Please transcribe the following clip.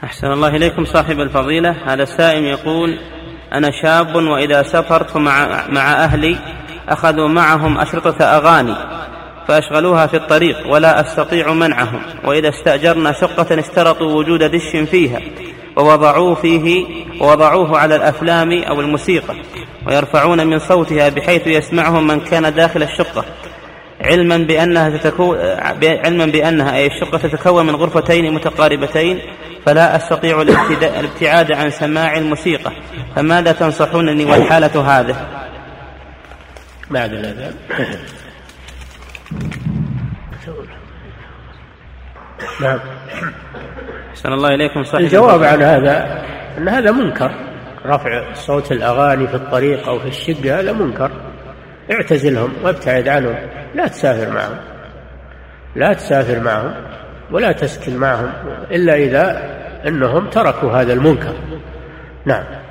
أحسن الله إليكم صاحب الفضيلة. هذا السائل يقول: أنا شاب وإذا سافرت مع أهلي أخذوا معهم أشرطة أغاني فأشغلوها في الطريق ولا أستطيع منعهم، وإذا استأجرنا شقة اشترطوا وجود دش فيها ووضعوه على الأفلام أو الموسيقى ويرفعون من صوتها بحيث يسمعهم من كان داخل الشقة، علما بأنها أي الشقة تتكون من غرفتين متقاربتين، فلا أستطيع الابتعاد عن سماع الموسيقى، فماذا تنصحونني والحالة هذه؟ بعد الأذان. نعم. أحسن الله إليكم صاحب الجواب عن هذا أن هذا منكر، رفع صوت الأغاني في الطريق أو في الشقة هذا منكر، اعتزلهم وابتعد عنهم، لا تسافر معهم ولا تسكن معهم إلا إذا أنهم تركوا هذا المنكر. نعم.